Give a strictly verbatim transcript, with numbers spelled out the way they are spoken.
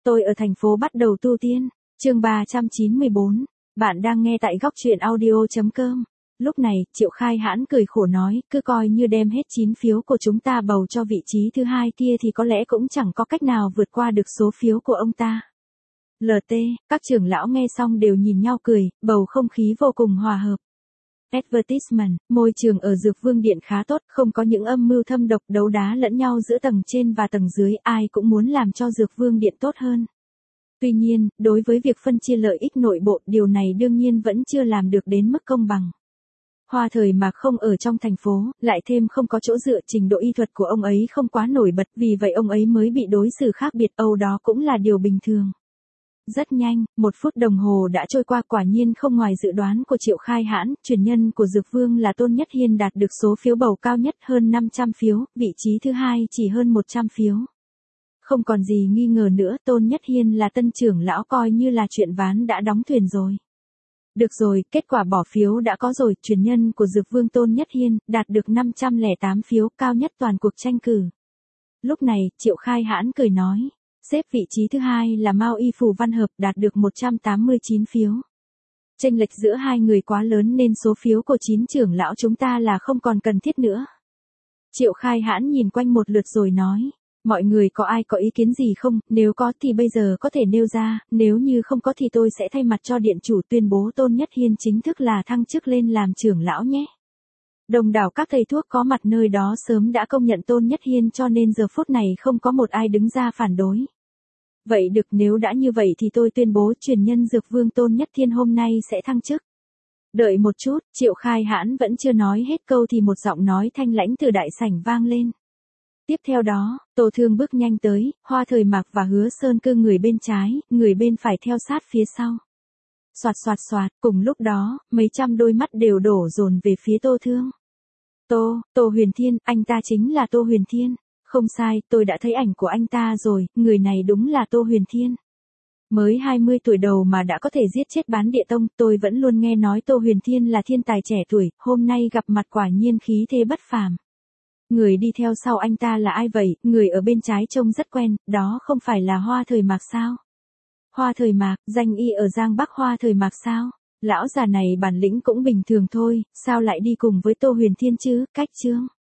Tôi ở thành phố bắt đầu tu tiên. Chương ba trăm chín mươi bốn. Bạn đang nghe tại góc truyện audio chấm com. Lúc này, Triệu Khai Hãn cười khổ nói, cứ coi như đem hết chín phiếu của chúng ta bầu cho vị trí thứ hai kia thì có lẽ cũng chẳng có cách nào vượt qua được số phiếu của ông ta. lờ tê, các trưởng lão nghe xong đều nhìn nhau cười, bầu không khí vô cùng hòa hợp. Advertisement, môi trường ở Dược Vương Điện khá tốt, không có những âm mưu thâm độc đấu đá lẫn nhau giữa tầng trên và tầng dưới, ai cũng muốn làm cho Dược Vương Điện tốt hơn. Tuy nhiên, đối với việc phân chia lợi ích nội bộ, điều này đương nhiên vẫn chưa làm được đến mức công bằng. Hoa Thời Mạc không ở trong thành phố, lại thêm không có chỗ dựa, trình độ y thuật của ông ấy không quá nổi bật, vì vậy ông ấy mới bị đối xử khác biệt, âu đó cũng là điều bình thường. Rất nhanh, một phút đồng hồ đã trôi qua, quả nhiên không ngoài dự đoán của Triệu Khai Hãn, truyền nhân của Dược Vương là Tôn Nhất Hiên đạt được số phiếu bầu cao nhất hơn năm trăm phiếu, vị trí thứ hai chỉ hơn một trăm phiếu. Không còn gì nghi ngờ nữa, Tôn Nhất Hiên là tân trưởng lão, coi như là chuyện ván đã đóng thuyền rồi. Được rồi, kết quả bỏ phiếu đã có rồi, truyền nhân của Dược Vương Tôn Nhất Hiên, đạt được năm trăm lẻ tám phiếu, cao nhất toàn cuộc tranh cử. Lúc này, Triệu Khai Hãn cười nói, xếp vị trí thứ hai là Mao Y Phù Văn Hợp, đạt được một trăm tám mươi chín phiếu. Chênh lệch giữa hai người quá lớn nên số phiếu của chín trưởng lão chúng ta là không còn cần thiết nữa. Triệu Khai Hãn nhìn quanh một lượt rồi nói, mọi người có ai có ý kiến gì không, nếu có thì bây giờ có thể nêu ra, nếu như không có thì tôi sẽ thay mặt cho điện chủ tuyên bố Tôn Nhất Hiên chính thức là thăng chức lên làm trưởng lão nhé. Đồng đảo các thầy thuốc có mặt nơi đó sớm đã công nhận Tôn Nhất Hiên, cho nên giờ phút này không có một ai đứng ra phản đối. Vậy được, nếu đã như vậy thì tôi tuyên bố truyền nhân Dược Vương Tôn Nhất Hiên hôm nay sẽ thăng chức. Đợi một chút, Triệu Khai Hãn vẫn chưa nói hết câu thì một giọng nói thanh lãnh từ đại sảnh vang lên. Tiếp theo đó, Tô Thương bước nhanh tới, Hoa Thời Mạc và Hứa Sơn Cư người bên trái, người bên phải theo sát phía sau. Soạt soạt soạt, cùng lúc đó, mấy trăm đôi mắt đều đổ dồn về phía Tô Thương. Tô, Tô Huyền Thiên, anh ta chính là Tô Huyền Thiên. Không sai, tôi đã thấy ảnh của anh ta rồi, người này đúng là Tô Huyền Thiên. Mới hai mươi tuổi đầu mà đã có thể giết chết Bán Địa Tông, tôi vẫn luôn nghe nói Tô Huyền Thiên là thiên tài trẻ tuổi, hôm nay gặp mặt quả nhiên khí thế bất phàm. Người đi theo sau anh ta là ai vậy, người ở bên trái trông rất quen, đó không phải là Hoa Thời Mạc sao? Hoa Thời Mạc, danh y ở Giang Bắc Hoa Thời Mạc sao? Lão già này bản lĩnh cũng bình thường thôi, sao lại đi cùng với Tô Huyền Thiên chứ, cách chương.